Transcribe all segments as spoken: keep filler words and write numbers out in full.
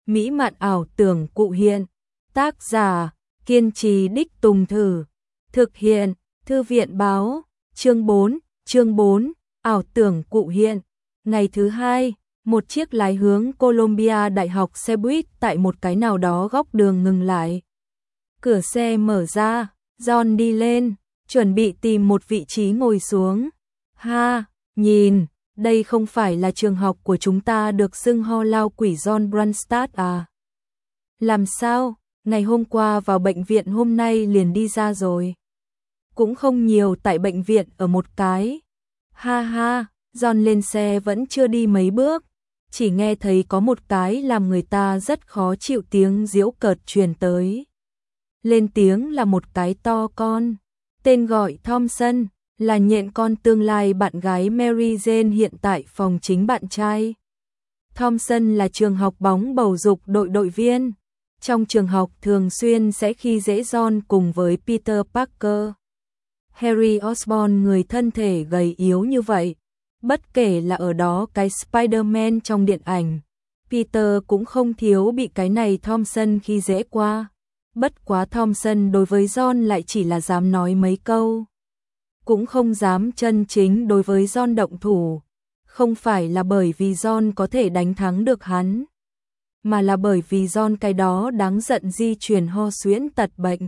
mỹ mạn ảo tưởng cụ hiện. Tác giả, kiên trì đích tùng thử. Thực hiện, Thư viện báo. Chương bốn, chương bốn, ảo tưởng cụ hiện. Ngày thứ hai, một chiếc lái hướng Columbia Đại học xe buýt tại một cái nào đó góc đường ngừng lại. Cửa xe mở ra, John đi lên, chuẩn bị tìm một vị trí ngồi xuống. Ha, nhìn, đây không phải là trường học của chúng ta được xưng ho lao quỷ John Brunstad à? Làm sao, ngày hôm qua vào bệnh viện hôm nay liền đi ra rồi. Cũng không nhiều tại bệnh viện ở một cái. Ha ha, John lên xe vẫn chưa đi mấy bước. Chỉ nghe thấy có một cái làm người ta rất khó chịu tiếng giễu cợt truyền tới. Lên tiếng là một cái to con. Tên gọi Thompson, là nhện con tương lai bạn gái Mary Jane hiện tại phòng chính bạn trai. Thompson là trường học bóng bầu dục đội đội viên. Trong trường học thường xuyên sẽ khi dễ John cùng với Peter Parker. Harry Osborn người thân thể gầy yếu như vậy. Bất kể là ở đó cái Spider-Man trong điện ảnh, Peter cũng không thiếu bị cái này Thompson khi dễ qua. Bất quá Thompson đối với John lại chỉ là dám nói mấy câu. Cũng không dám chân chính đối với John động thủ. Không phải là bởi vì John có thể đánh thắng được hắn, mà là bởi vì John cái đó đáng giận di truyền ho suyễn tật bệnh.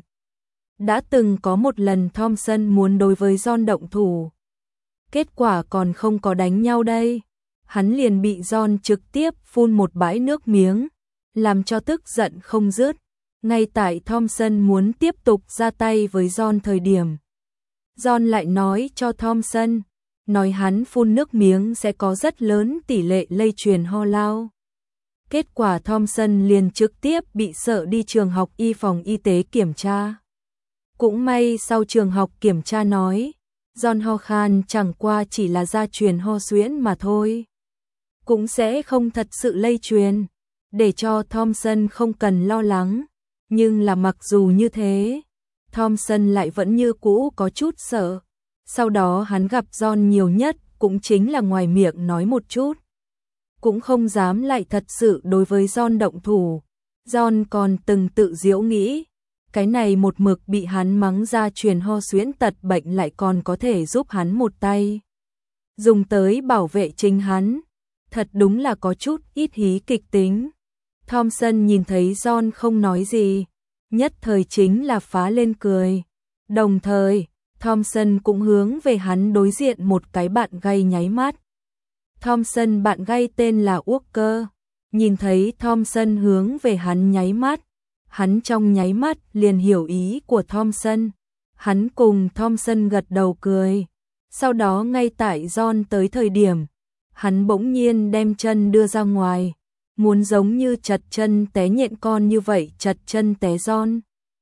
Đã từng có một lần Thompson muốn đối với John động thủ. Kết quả còn không có đánh nhau đây. Hắn liền bị John trực tiếp phun một bãi nước miếng, làm cho tức giận không dứt. Ngay tại Thompson muốn tiếp tục ra tay với John thời điểm, John lại nói cho Thompson, nói hắn phun nước miếng sẽ có rất lớn tỷ lệ lây truyền ho lao. Kết quả Thompson liền trực tiếp bị sợ đi trường học y phòng y tế kiểm tra. Cũng may sau trường học kiểm tra nói, John ho khan chẳng qua chỉ là gia truyền ho suyễn mà thôi. Cũng sẽ không thật sự lây truyền, để cho Thompson không cần lo lắng. Nhưng là mặc dù như thế, Thompson lại vẫn như cũ có chút sợ. Sau đó hắn gặp John nhiều nhất cũng chính là ngoài miệng nói một chút. Cũng không dám lại thật sự đối với John động thủ. John còn từng tự giễu nghĩ, cái này một mực bị hắn mắng ra truyền ho suyễn tật bệnh lại còn có thể giúp hắn một tay, dùng tới bảo vệ chính hắn. Thật đúng là có chút ít hí kịch tính. Thompson nhìn thấy John không nói gì, nhất thời chính là phá lên cười. Đồng thời, Thompson cũng hướng về hắn đối diện một cái bạn gay nháy mắt. Thompson bạn gay tên là Walker. Nhìn thấy Thompson hướng về hắn nháy mắt, hắn trong nháy mắt liền hiểu ý của Thompson. Hắn cùng Thompson gật đầu cười. Sau đó ngay tại John tới thời điểm, hắn bỗng nhiên đem chân đưa ra ngoài, muốn giống như chật chân té nhện con như vậy chật chân té John.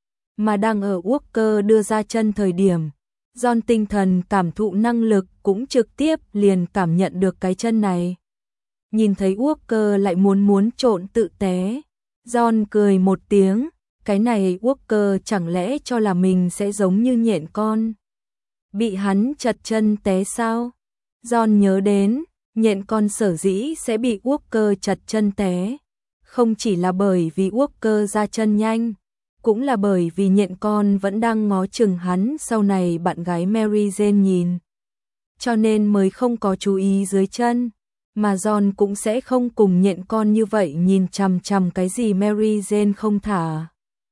Mà đang ở Walker đưa ra chân thời điểm, John tinh thần cảm thụ năng lực cũng trực tiếp liền cảm nhận được cái chân này. Nhìn thấy Walker lại muốn muốn trộn tự té, John cười một tiếng, cái này Walker chẳng lẽ cho là mình sẽ giống như nhện con, bị hắn chật chân té sao? John nhớ đến, nhện con sở dĩ sẽ bị Walker chật chân té, không chỉ là bởi vì Walker ra chân nhanh, cũng là bởi vì nhện con vẫn đang ngó chừng hắn sau này bạn gái Mary Jane nhìn. Cho nên mới không có chú ý dưới chân, mà John cũng sẽ không cùng nhện con như vậy nhìn chằm chằm cái gì Mary Jane không thả.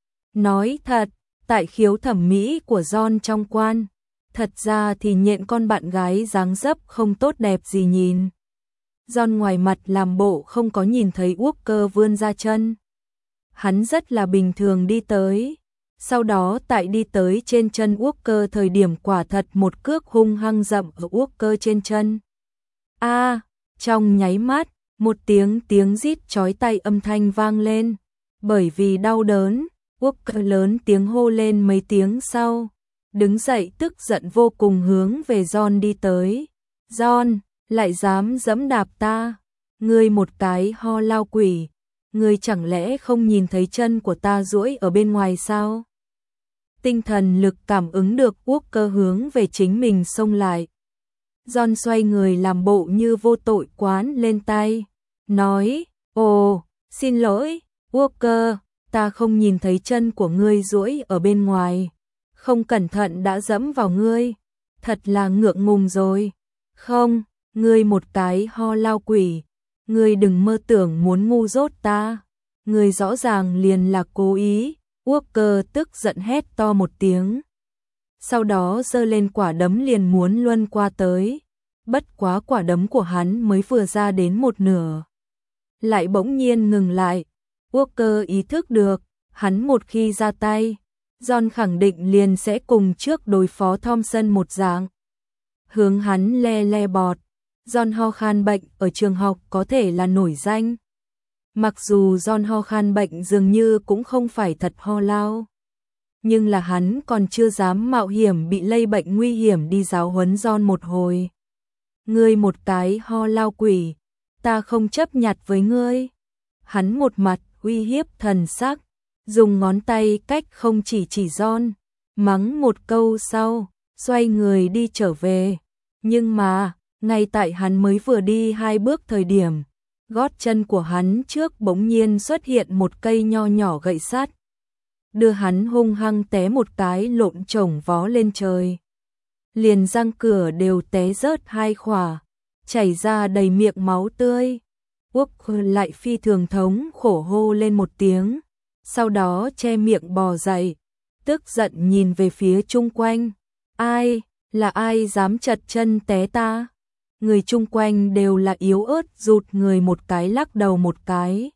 Nói thật, tại khiếu thẩm mỹ của John trong quan, thật ra thì nhện con bạn gái dáng dấp không tốt đẹp gì nhìn. John ngoài mặt làm bộ không có nhìn thấy Walker vươn ra chân. Hắn rất là bình thường đi tới. Sau đó tại đi tới trên chân Walker thời điểm quả thật một cước hung hăng dậm ở Walker trên chân. A, à, trong nháy mắt, một tiếng tiếng rít chói tai âm thanh vang lên. Bởi vì đau đớn, Walker lớn tiếng hô lên mấy tiếng sau, đứng dậy tức giận vô cùng hướng về John đi tới. John, lại dám giẫm đạp ta, ngươi một cái ho lao quỷ, ngươi chẳng lẽ không nhìn thấy chân của ta duỗi ở bên ngoài sao? Tinh thần lực cảm ứng được Walker hướng về chính mình xông lại. John xoay người làm bộ như vô tội quán lên tay, nói, ồ, xin lỗi, Walker, ta không nhìn thấy chân của ngươi duỗi ở bên ngoài, không cẩn thận đã dẫm vào ngươi, thật là ngượng ngùng rồi. Không, ngươi một cái ho lao quỷ, ngươi đừng mơ tưởng muốn ngu dốt ta, ngươi rõ ràng liền là cố ý. Walker tức giận hét to một tiếng. Sau đó giơ lên quả đấm liền muốn luân qua tới, bất quá quả đấm của hắn mới vừa ra đến một nửa, lại bỗng nhiên ngừng lại. Walker ý thức được, hắn một khi ra tay, John khẳng định liền sẽ cùng trước đối phó Thompson một dạng. Hướng hắn le le bọt, John ho khan bệnh ở trường học có thể là nổi danh. Mặc dù John ho khan bệnh dường như cũng không phải thật ho lao, nhưng là hắn còn chưa dám mạo hiểm bị lây bệnh nguy hiểm đi giáo huấn John một hồi. Ngươi một cái ho lao quỷ, ta không chấp nhặt với ngươi. Hắn một mặt uy hiếp thần sắc, dùng ngón tay cách không chỉ chỉ John, mắng một câu sau, xoay người đi trở về. Nhưng mà, ngay tại hắn mới vừa đi hai bước thời điểm, gót chân của hắn trước bỗng nhiên xuất hiện một cây nho nhỏ gậy sắt, đưa hắn hung hăng té một cái lộn chổng vó lên trời. Liền răng cửa đều té rớt hai khỏa, chảy ra đầy miệng máu tươi. Walker lại phi thường thống khổ hô lên một tiếng, sau đó che miệng bò dậy, tức giận nhìn về phía chung quanh. Ai, là ai dám chật chân té ta? Người chung quanh đều là yếu ớt rụt người một cái lắc đầu một cái,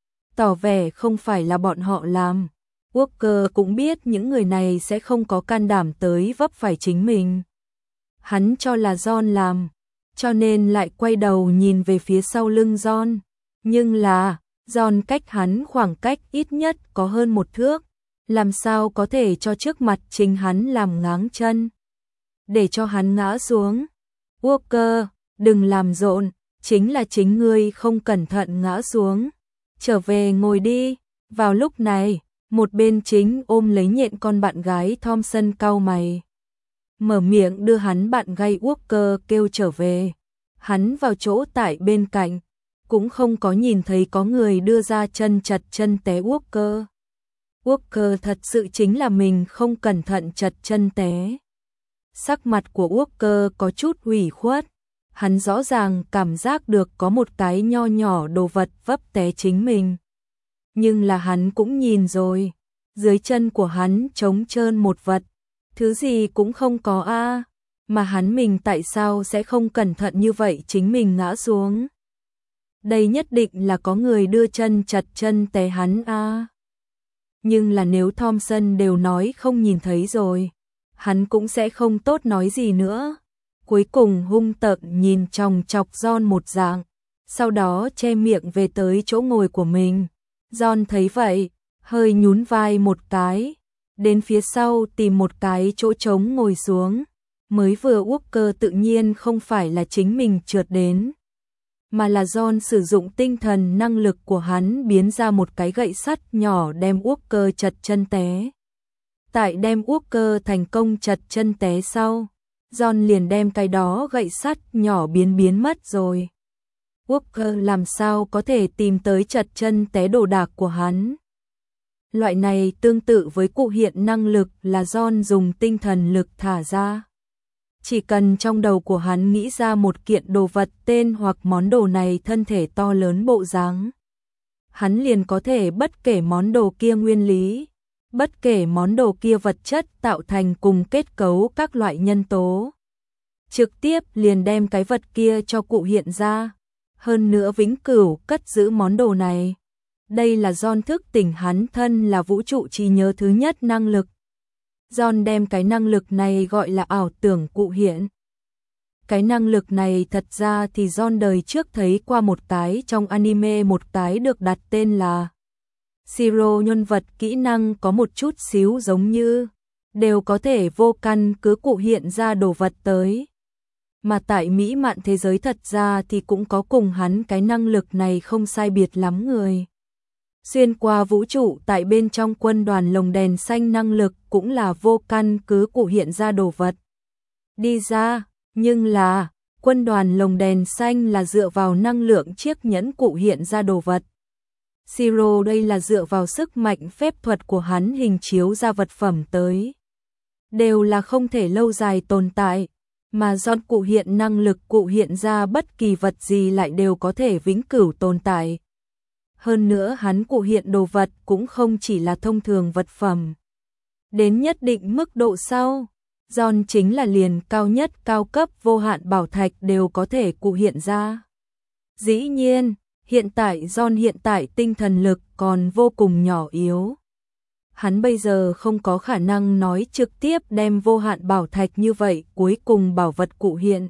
tỏ vẻ không phải là bọn họ làm. Walker cũng biết những người này sẽ không có can đảm tới vấp phải chính mình. Hắn cho là John làm, cho nên lại quay đầu nhìn về phía sau lưng John. Nhưng là, John cách hắn khoảng cách ít nhất có hơn một thước, làm sao có thể cho trước mặt chính hắn làm ngáng chân, để cho hắn ngã xuống. Walker, đừng làm rộn, chính là chính ngươi không cẩn thận ngã xuống. Trở về ngồi đi. Vào lúc này, một bên chính ôm lấy nhện con bạn gái Thompson cau mày, mở miệng đưa hắn bạn gái Walker kêu trở về. Hắn vào chỗ tại bên cạnh, cũng không có nhìn thấy có người đưa ra chân chật chân té Walker. Walker thật sự chính là mình không cẩn thận chật chân té. Sắc mặt của Walker có chút ủy khuất, hắn rõ ràng cảm giác được có một cái nho nhỏ đồ vật vấp té chính mình. Nhưng là hắn cũng nhìn rồi, dưới chân của hắn trống trơn một vật, thứ gì cũng không có a, mà hắn mình tại sao sẽ không cẩn thận như vậy chính mình ngã xuống. Đây nhất định là có người đưa chân chật chân té hắn a. Nhưng là nếu Thompson đều nói không nhìn thấy rồi, hắn cũng sẽ không tốt nói gì nữa. Cuối cùng hung tợn nhìn chòng chọc John một dạng, sau đó che miệng về tới chỗ ngồi của mình. John thấy vậy, hơi nhún vai một cái, đến phía sau tìm một cái chỗ trống ngồi xuống. Mới vừa Walker tự nhiên không phải là chính mình trượt đến, mà là John sử dụng tinh thần năng lực của hắn biến ra một cái gậy sắt nhỏ đem Walker chật chân té. Tại đem Walker thành công chật chân té sau, John liền đem cái đó gậy sắt nhỏ biến biến mất rồi. Walker làm sao có thể tìm tới chật chân té đồ đạc của hắn. Loại này tương tự với cụ hiện năng lực là John dùng tinh thần lực thả ra. Chỉ cần trong đầu của hắn nghĩ ra một kiện đồ vật tên hoặc món đồ này thân thể to lớn bộ dáng, hắn liền có thể bất kể món đồ kia nguyên lý, bất kể món đồ kia vật chất tạo thành cùng kết cấu các loại nhân tố, trực tiếp liền đem cái vật kia cho cụ hiện ra, hơn nữa vĩnh cửu cất giữ món đồ này. Đây là John thức tỉnh hắn thân là vũ trụ trí nhớ thứ nhất năng lực. John đem cái năng lực này gọi là ảo tưởng cụ hiện. Cái năng lực này thật ra thì John đời trước thấy qua một cái trong anime, một cái được đặt tên là Zero, nhân vật kỹ năng có một chút xíu giống như, đều có thể vô căn cứ cụ hiện ra đồ vật tới. Mà tại mỹ mạn thế giới thật ra thì cũng có cùng hắn cái năng lực này không sai biệt lắm người. Xuyên qua vũ trụ tại bên trong quân đoàn lồng đèn xanh năng lực cũng là vô căn cứ cụ hiện ra đồ vật đi ra, nhưng là quân đoàn lồng đèn xanh là dựa vào năng lượng chiếc nhẫn cụ hiện ra đồ vật. Siro đây là dựa vào sức mạnh phép thuật của hắn hình chiếu ra vật phẩm tới. Đều là không thể lâu dài tồn tại, mà John cụ hiện năng lực cụ hiện ra bất kỳ vật gì lại đều có thể vĩnh cửu tồn tại. Hơn nữa hắn cụ hiện đồ vật cũng không chỉ là thông thường vật phẩm. Đến nhất định mức độ sau, John chính là liền cao nhất cao cấp vô hạn bảo thạch đều có thể cụ hiện ra. Dĩ nhiên, hiện tại John hiện tại tinh thần lực còn vô cùng nhỏ yếu. Hắn bây giờ không có khả năng nói trực tiếp đem vô hạn bảo thạch như vậy cuối cùng bảo vật cụ hiện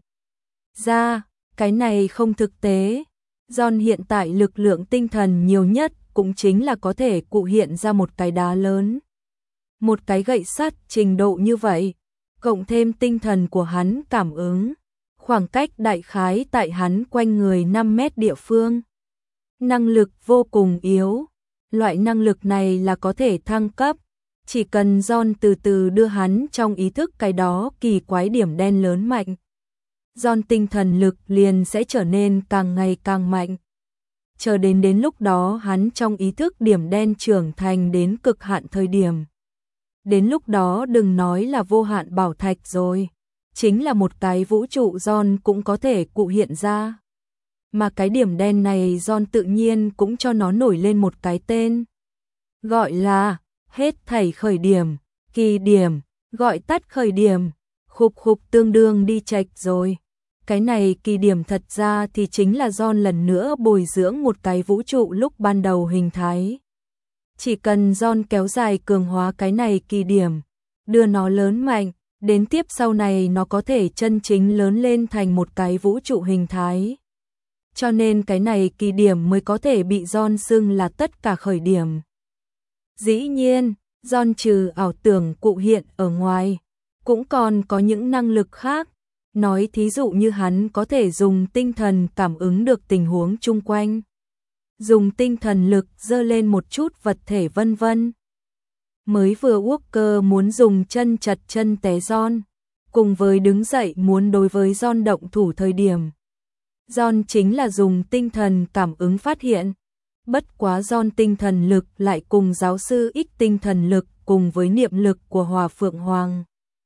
ra, cái này không thực tế. John hiện tại lực lượng tinh thần nhiều nhất cũng chính là có thể cụ hiện ra một cái đá lớn. Một cái gậy sắt trình độ như vậy, cộng thêm tinh thần của hắn cảm ứng, khoảng cách đại khái tại hắn quanh người năm mét địa phương. Năng lực vô cùng yếu, loại năng lực này là có thể thăng cấp, chỉ cần John từ từ đưa hắn trong ý thức cái đó kỳ quái điểm đen lớn mạnh. John tinh thần lực liền sẽ trở nên càng ngày càng mạnh. Chờ đến đến lúc đó hắn trong ý thức điểm đen trưởng thành đến cực hạn thời điểm. Đến lúc đó đừng nói là vô hạn bảo thạch rồi, chính là một cái vũ trụ John cũng có thể cụ hiện ra. Mà cái điểm đen này John tự nhiên cũng cho nó nổi lên một cái tên. Gọi là hết thảy khởi điểm, kỳ điểm, gọi tắt khởi điểm, khục khục tương đương đi chệch rồi. Cái này kỳ điểm thật ra thì chính là John lần nữa bồi dưỡng một cái vũ trụ lúc ban đầu hình thái. Chỉ cần John kéo dài cường hóa cái này kỳ điểm, đưa nó lớn mạnh, đến tiếp sau này nó có thể chân chính lớn lên thành một cái vũ trụ hình thái. Cho nên cái này kỳ điểm mới có thể bị John xưng là tất cả khởi điểm. Dĩ nhiên, John trừ ảo tưởng cụ hiện ở ngoài, cũng còn có những năng lực khác. Nói thí dụ như hắn có thể dùng tinh thần cảm ứng được tình huống chung quanh. Dùng tinh thần lực dơ lên một chút vật thể vân vân. Mới vừa Walker muốn dùng chân chật chân té John, cùng với đứng dậy muốn đối với John động thủ thời điểm. John chính là dùng tinh thần cảm ứng phát hiện. Bất quá John tinh thần lực lại cùng giáo sư X tinh thần lực cùng với niệm lực của Hòa Phượng Hoàng.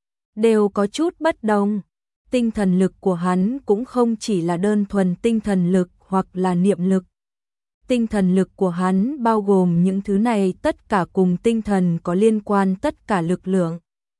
Đều có chút bất đồng. Tinh thần lực của hắn cũng không chỉ là đơn thuần tinh thần lực hoặc là niệm lực. Tinh thần lực của hắn bao gồm những thứ này tất cả cùng tinh thần có liên quan tất cả lực lượng.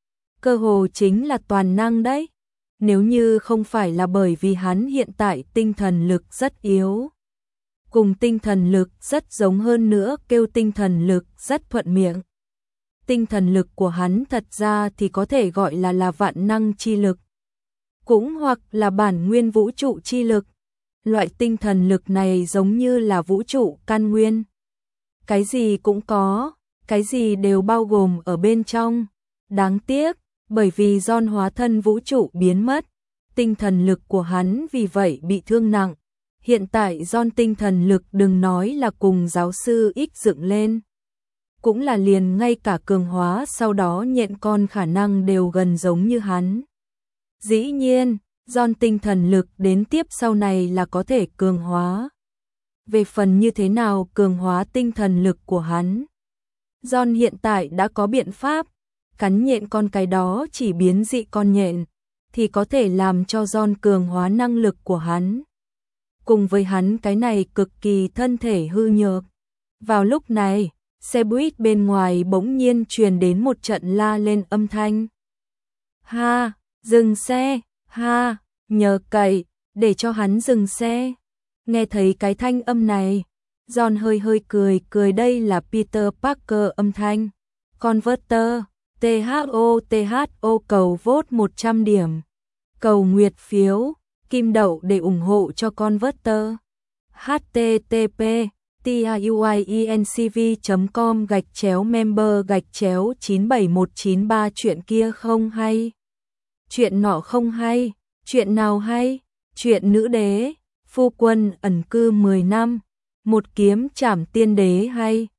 Cơ hồ chính là toàn năng đấy. Nếu như không phải là bởi vì hắn hiện tại tinh thần lực rất yếu. Cùng tinh thần lực rất giống hơn nữa kêu tinh thần lực rất thuận miệng. Tinh thần lực của hắn thật ra thì có thể gọi là là vạn năng chi lực. Cũng hoặc là bản nguyên vũ trụ chi lực. Loại tinh thần lực này giống như là vũ trụ căn nguyên. Cái gì cũng có, cái gì đều bao gồm ở bên trong. Đáng tiếc, bởi vì John hóa thân vũ trụ biến mất, tinh thần lực của hắn vì vậy bị thương nặng. Hiện tại John tinh thần lực đừng nói là cùng giáo sư X dựng lên. Cũng là liền ngay cả cường hóa sau đó nhện con khả năng đều gần giống như hắn. Dĩ nhiên, John tinh thần lực đến tiếp sau này là có thể cường hóa. Về phần như thế nào cường hóa tinh thần lực của hắn, John hiện tại đã có biện pháp, cắn nhện con cái đó chỉ biến dị con nhện, thì có thể làm cho John cường hóa năng lực của hắn. Cùng với hắn cái này cực kỳ thân thể hư nhược. Vào lúc này, xe buýt bên ngoài bỗng nhiên truyền đến một trận la lên âm thanh. Ha, dừng xe, ha, nhờ cậy, để cho hắn dừng xe. Nghe thấy cái thanh âm này, John hơi hơi cười, cười đây là Peter Parker âm thanh. Converter, tê hát o tê hát o cầu vote một trăm điểm. Cầu nguyệt phiếu, kim đậu để ủng hộ cho Converter. http tuincv chấm com gạch chéo member gạch chéo chín bảy một chín ba chuyện kia không hay. Chuyện nọ không hay, chuyện nào hay? Chuyện nữ đế, phu quân ẩn cư mười năm, một kiếm trảm tiên đế hay.